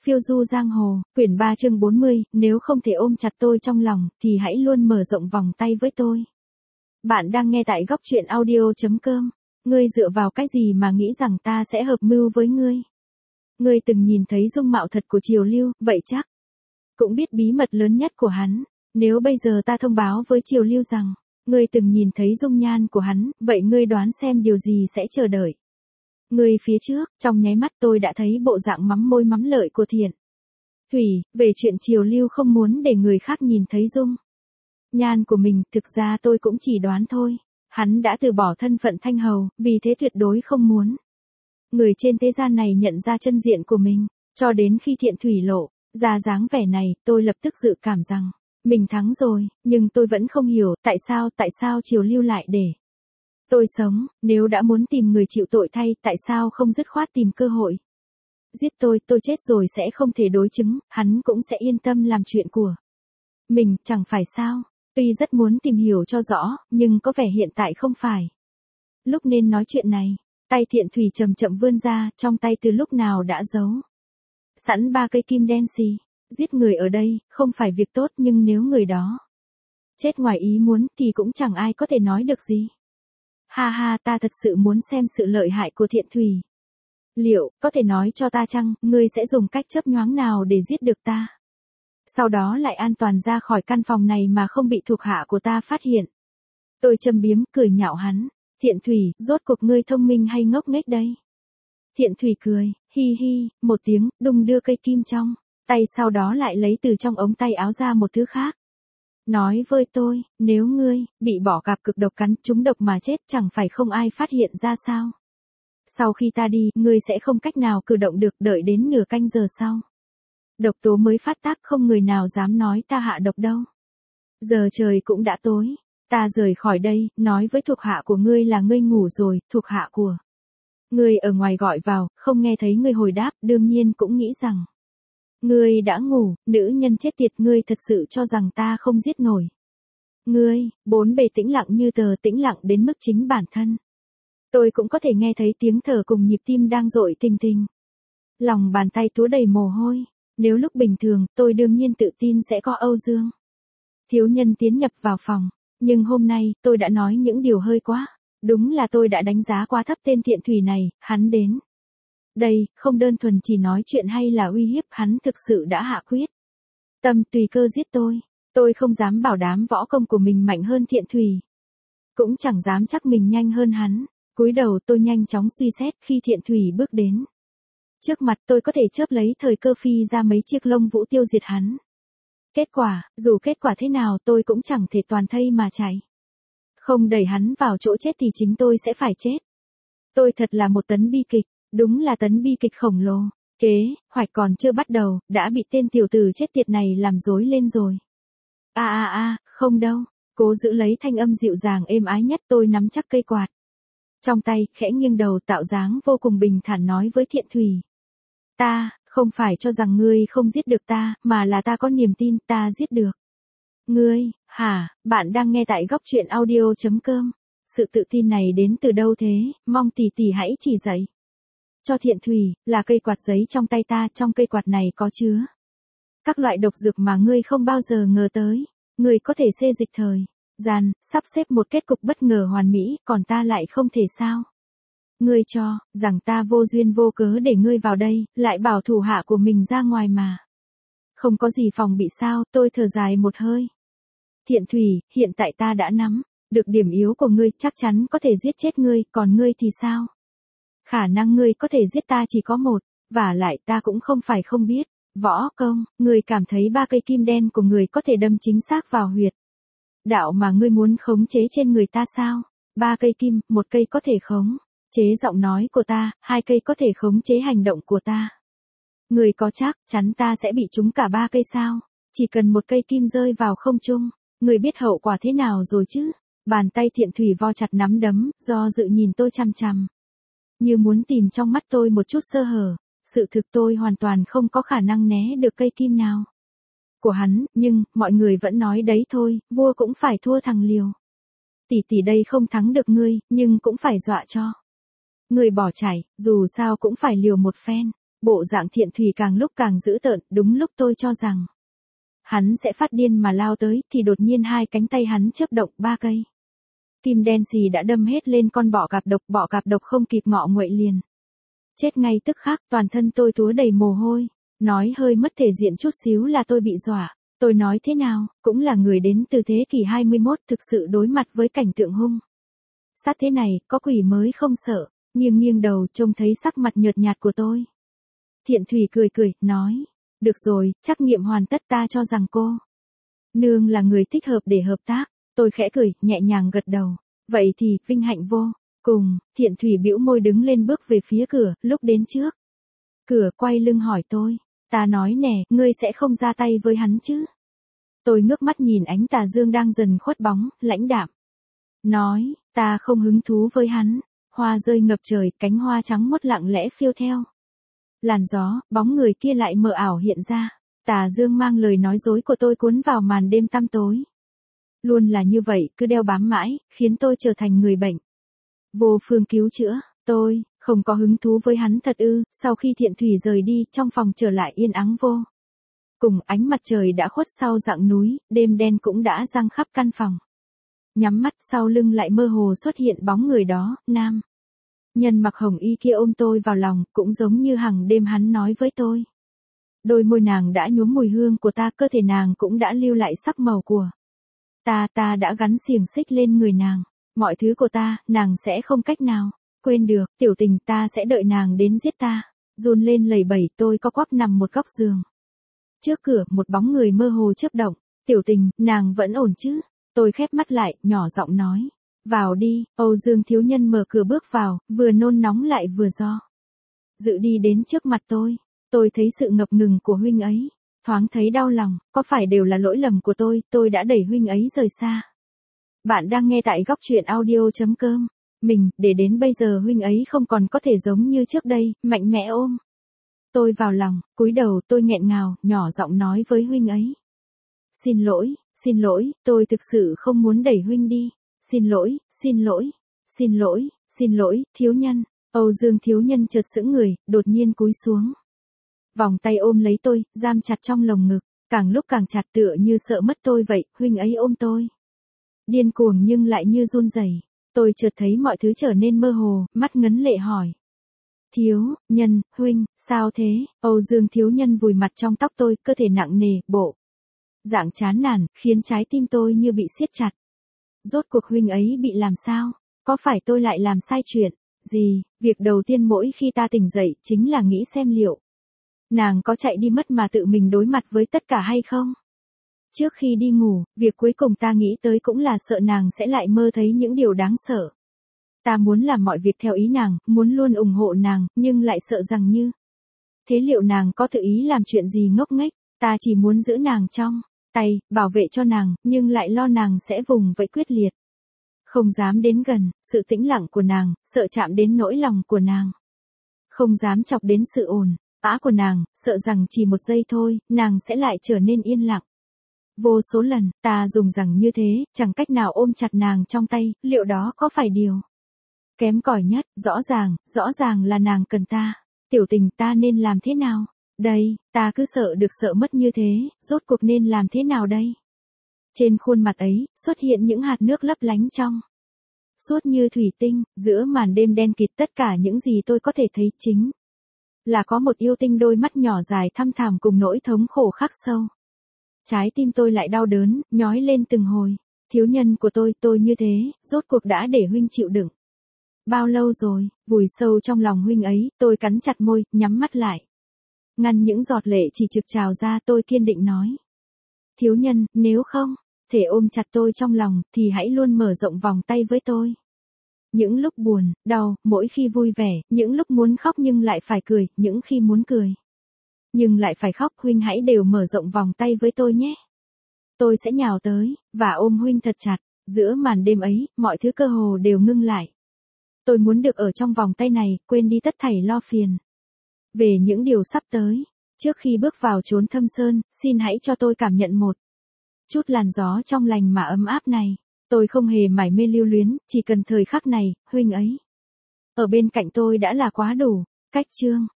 Phiêu du giang hồ, quyển 3 chương 40, nếu không thể ôm chặt tôi trong lòng, thì hãy luôn mở rộng vòng tay với tôi. Bạn đang nghe tại góc truyện audio.com. Ngươi dựa vào cái gì mà nghĩ rằng ta sẽ hợp mưu với ngươi? Ngươi từng nhìn thấy dung mạo thật của Triều Lưu, vậy chắc cũng biết bí mật lớn nhất của hắn. Nếu bây giờ ta thông báo với Triều Lưu rằng, ngươi từng nhìn thấy dung nhan của hắn, vậy ngươi đoán xem điều gì sẽ chờ đợi. Người phía trước, trong nháy mắt tôi đã thấy bộ dạng mắm môi mắm lợi của Thiện Thủy, về chuyện Triều Lưu không muốn để người khác nhìn thấy dung nhan của mình, thực ra tôi cũng chỉ đoán thôi. Hắn đã từ bỏ thân phận thanh hầu, vì thế tuyệt đối không muốn người trên thế gian này nhận ra chân diện của mình. Cho đến khi Thiện Thủy lộ ra dáng vẻ này, tôi lập tức dự cảm rằng mình thắng rồi, nhưng tôi vẫn không hiểu tại sao Triều Lưu lại để tôi sống. Nếu đã muốn tìm người chịu tội thay, tại sao không dứt khoát tìm cơ hội giết tôi chết rồi sẽ không thể đối chứng, hắn cũng sẽ yên tâm làm chuyện của mình, chẳng phải sao? Tuy rất muốn tìm hiểu cho rõ, nhưng có vẻ hiện tại không phải lúc nên nói chuyện này. Tay Thiện Thủy chậm chậm vươn ra, trong tay từ lúc nào đã giấu sẵn 3 cây kim đen xì. Giết người ở đây không phải việc tốt, nhưng nếu người đó chết ngoài ý muốn thì cũng chẳng ai có thể nói được gì. Ha ha, ta thật sự muốn xem sự lợi hại của Thiện Thủy. Liệu có thể nói cho ta chăng, ngươi sẽ dùng cách chớp nhoáng nào để giết được ta? Sau đó lại an toàn ra khỏi căn phòng này mà không bị thuộc hạ của ta phát hiện. Tôi châm biếm, cười nhạo hắn. Thiện Thủy, rốt cuộc ngươi thông minh hay ngốc nghếch đây? Thiện Thủy cười, hi hi, một tiếng, đung đưa cây kim trong tay, sau đó lại lấy từ trong ống tay áo ra một thứ khác. Nói với tôi, nếu ngươi bị bỏ cạp cực độc cắn trúng độc mà chết, chẳng phải không ai phát hiện ra sao? Sau khi ta đi, ngươi sẽ không cách nào cử động được, đợi đến nửa canh giờ sau độc tố mới phát tác, không người nào dám nói ta hạ độc đâu. Giờ trời cũng đã tối, ta rời khỏi đây, nói với thuộc hạ của ngươi là ngươi ngủ rồi. Thuộc hạ của ngươi ở ngoài gọi vào, không nghe thấy ngươi hồi đáp, đương nhiên cũng nghĩ rằng ngươi đã ngủ. Nữ nhân chết tiệt, ngươi thật sự cho rằng ta không giết nổi ngươi? Bốn bề tĩnh lặng như tờ, tĩnh lặng đến mức chính bản thân tôi cũng có thể nghe thấy tiếng thở cùng nhịp tim đang dội tình tình. Lòng bàn tay túa đầy mồ hôi. Nếu lúc bình thường, tôi đương nhiên tự tin sẽ có Âu Dương thiếu nhân tiến nhập vào phòng. Nhưng hôm nay, tôi đã nói những điều hơi quá. Đúng là tôi đã đánh giá quá thấp tên Thiện Thủy này. Hắn đến đây, không đơn thuần chỉ nói chuyện hay là uy hiếp, hắn thực sự đã hạ quyết tâm tùy cơ giết tôi. Tôi không dám bảo đảm võ công của mình mạnh hơn Thiện Thủy, cũng chẳng dám chắc mình nhanh hơn hắn. Cúi đầu tôi nhanh chóng suy xét, khi Thiện Thủy bước đến trước mặt tôi có thể chớp lấy thời cơ phi ra mấy chiếc lông vũ tiêu diệt hắn. Kết quả, dù kết quả thế nào tôi cũng chẳng thể toàn thây mà chạy. Không đẩy hắn vào chỗ chết thì chính tôi sẽ phải chết. Tôi thật là một tấn bi kịch, đúng là tấn bi kịch khổng lồ. Kế hoạch còn chưa bắt đầu, đã bị tên tiểu tử chết tiệt này làm rối lên rồi. Không đâu. Cố giữ lấy thanh âm dịu dàng êm ái nhất, tôi nắm chắc cây quạt trong tay, khẽ nghiêng đầu tạo dáng vô cùng bình thản nói với Thiện Thủy. Ta không phải cho rằng ngươi không giết được ta, mà là ta có niềm tin ta giết được ngươi. Hả? Bạn đang nghe tại góc truyện audio.com. Sự tự tin này đến từ đâu thế? Mong tỷ tỷ hãy chỉ dạy cho Thiện Thủy. Là cây quạt giấy trong tay ta, trong cây quạt này có chứa các loại độc dược mà ngươi không bao giờ ngờ tới. Ngươi có thể xê dịch thời gian, sắp xếp một kết cục bất ngờ hoàn mỹ, còn ta lại không thể sao? Ngươi cho rằng ta vô duyên vô cớ để ngươi vào đây, lại bảo thủ hạ của mình ra ngoài mà không có gì phòng bị sao? Tôi thở dài một hơi. Thiện Thủy, hiện tại ta đã nắm được điểm yếu của ngươi, chắc chắn có thể giết chết ngươi, còn ngươi thì sao? Khả năng ngươi có thể giết ta chỉ có một, vả lại ta cũng không phải không biết võ công. Ngươi cảm thấy 3 cây kim đen của ngươi có thể đâm chính xác vào huyệt đạo mà ngươi muốn khống chế trên người ta sao? 3 cây kim, 1 cây có thể khống chế giọng nói của ta, 2 cây có thể khống chế hành động của ta. Ngươi có chắc chắn ta sẽ bị trúng cả 3 cây sao? Chỉ cần 1 cây kim rơi vào không trung, ngươi biết hậu quả thế nào rồi chứ? Bàn tay Thiện Thủy vo chặt nắm đấm, do dự nhìn tôi chằm chằm, như muốn tìm trong mắt tôi một chút sơ hở. Sự thực tôi hoàn toàn không có khả năng né được cây kim nào của hắn, nhưng mọi người vẫn nói đấy thôi, vua cũng phải thua thằng liều. Tỷ tỷ đây không thắng được ngươi, nhưng cũng phải dọa cho ngươi bỏ chạy, dù sao cũng phải liều một phen. Bộ dạng Thiện Thủy càng lúc càng dữ tợn, đúng lúc tôi cho rằng hắn sẽ phát điên mà lao tới, thì đột nhiên hai cánh tay hắn chớp động 3 cây. Kim đen xì đã đâm hết lên con bọ cạp độc không kịp ngọ nguậy liền. Chết ngay tức khắc, toàn thân tôi túa đầy mồ hôi, nói hơi mất thể diện chút xíu là tôi bị dọa. Tôi nói thế nào, cũng là người đến từ thế kỷ 21 thực sự đối mặt với cảnh tượng hung sát thế này, có quỷ mới không sợ, nghiêng đầu trông thấy sắc mặt nhợt nhạt của tôi. Thiện Thủy cười, nói, được rồi, trắc nghiệm hoàn tất ta cho rằng cô nương là người thích hợp để hợp tác. Tôi khẽ cười, nhẹ nhàng gật đầu. Vậy thì, vinh hạnh vô cùng. Thiện Thủy bĩu môi đứng lên bước về phía cửa, lúc đến trước cửa quay lưng hỏi tôi. Ta nói nè, ngươi sẽ không ra tay với hắn chứ? Tôi ngước mắt nhìn ánh tà dương đang dần khuất bóng, lãnh đạm. Nói, ta không hứng thú với hắn. Hoa rơi ngập trời, cánh hoa trắng muốt lặng lẽ phiêu theo làn gió, bóng người kia lại mờ ảo hiện ra. Tà dương mang lời nói dối của tôi cuốn vào màn đêm tăm tối. Luôn là như vậy, cứ đeo bám mãi, khiến tôi trở thành người bệnh vô phương cứu chữa. Tôi không có hứng thú với hắn thật ư? Sau khi Thiện Thủy rời đi, trong phòng trở lại yên ắng vô cùng, ánh mặt trời đã khuất sau rặng núi, đêm đen cũng đã giăng khắp căn phòng. Nhắm mắt, sau lưng lại mơ hồ xuất hiện bóng người đó, nam nhân mặc hồng y kia ôm tôi vào lòng, cũng giống như hằng đêm hắn nói với tôi. Đôi môi nàng đã nhuốm mùi hương của ta, cơ thể nàng cũng đã lưu lại sắc màu của ta đã gắn xiềng xích lên người nàng. Mọi thứ của ta, nàng sẽ không cách nào quên được. Tiểu Tình, ta sẽ đợi nàng đến giết ta. Run lên lẩy bẩy, tôi co quắp nằm một góc giường. Trước cửa, một bóng người mơ hồ chớp động. Tiểu Tình, nàng vẫn ổn chứ? Tôi khép mắt lại, nhỏ giọng nói. Vào đi. Âu Dương thiếu nhân mở cửa bước vào, vừa nôn nóng lại vừa do dự đi đến trước mặt tôi. Tôi thấy sự ngập ngừng của huynh ấy. Thoáng thấy đau lòng, có phải đều là lỗi lầm của tôi đã đẩy huynh ấy rời xa. Bạn đang nghe tại góc truyện audio.com. Để đến bây giờ huynh ấy không còn có thể giống như trước đây, mạnh mẽ ôm tôi vào lòng, cúi đầu tôi nghẹn ngào, nhỏ giọng nói với huynh ấy. Xin lỗi, tôi thực sự không muốn đẩy huynh đi. Xin lỗi, thiếu nhân. Âu Dương thiếu nhân chợt sững người, đột nhiên cúi xuống. Vòng tay ôm lấy tôi, giam chặt trong lồng ngực, càng lúc càng chặt tựa như sợ mất tôi vậy. Huynh ấy ôm tôi điên cuồng nhưng lại như run rẩy. Tôi chợt thấy mọi thứ trở nên mơ hồ, mắt ngấn lệ hỏi. Thiếu nhân, huynh, sao thế? Âu Dương thiếu nhân vùi mặt trong tóc tôi, cơ thể nặng nề, bộ dạng chán nản, khiến trái tim tôi như bị siết chặt. Rốt cuộc huynh ấy bị làm sao? Có phải tôi lại làm sai chuyện gì? Việc đầu tiên mỗi khi ta tỉnh dậy, chính là nghĩ xem liệu nàng có chạy đi mất mà tự mình đối mặt với tất cả hay không? Trước khi đi ngủ, việc cuối cùng ta nghĩ tới cũng là sợ nàng sẽ lại mơ thấy những điều đáng sợ. Ta muốn làm mọi việc theo ý nàng, muốn luôn ủng hộ nàng, nhưng lại sợ rằng như thế liệu nàng có tự ý làm chuyện gì ngốc nghếch. Ta chỉ muốn giữ nàng trong tay, bảo vệ cho nàng, nhưng lại lo nàng sẽ vùng vẫy quyết liệt. Không dám đến gần, sự tĩnh lặng của nàng, sợ chạm đến nỗi lòng của nàng. Không dám chọc đến sự ồn ào của nàng, sợ rằng chỉ một giây thôi, nàng sẽ lại trở nên yên lặng. Vô số lần, ta dùng rằng như thế, chẳng cách nào ôm chặt nàng trong tay, liệu đó có phải điều kém cỏi nhất? Rõ ràng là nàng cần ta. Tiểu Tình, ta nên làm thế nào? Đây, ta cứ sợ được sợ mất như thế, rốt cuộc nên làm thế nào đây? Trên khuôn mặt ấy, xuất hiện những hạt nước lấp lánh trong suốt như thủy tinh, giữa màn đêm đen kịt tất cả những gì tôi có thể thấy chính là có một yêu tinh đôi mắt nhỏ dài thăm thẳm cùng nỗi thống khổ khắc sâu. Trái tim tôi lại đau đớn, nhói lên từng hồi. Thiếu nhân của tôi như thế, rốt cuộc đã để huynh chịu đựng bao lâu rồi? Vùi sâu trong lòng huynh ấy, tôi cắn chặt môi, nhắm mắt lại. Ngăn những giọt lệ chỉ trực trào ra, tôi kiên định nói. Thiếu nhân, nếu không thể ôm chặt tôi trong lòng, thì hãy luôn mở rộng vòng tay với tôi. Những lúc buồn, đau, mỗi khi vui vẻ, những lúc muốn khóc nhưng lại phải cười, những khi muốn cười nhưng lại phải khóc, huynh hãy đều mở rộng vòng tay với tôi nhé. Tôi sẽ nhào tới, và ôm huynh thật chặt. Giữa màn đêm ấy, mọi thứ cơ hồ đều ngưng lại. Tôi muốn được ở trong vòng tay này, quên đi tất thảy lo phiền về những điều sắp tới. Trước khi bước vào chốn thâm sơn, xin hãy cho tôi cảm nhận một chút làn gió trong lành mà ấm áp này. Tôi không hề mải mê lưu luyến, chỉ cần thời khắc này, huynh ấy ở bên cạnh tôi đã là quá đủ. Cách chương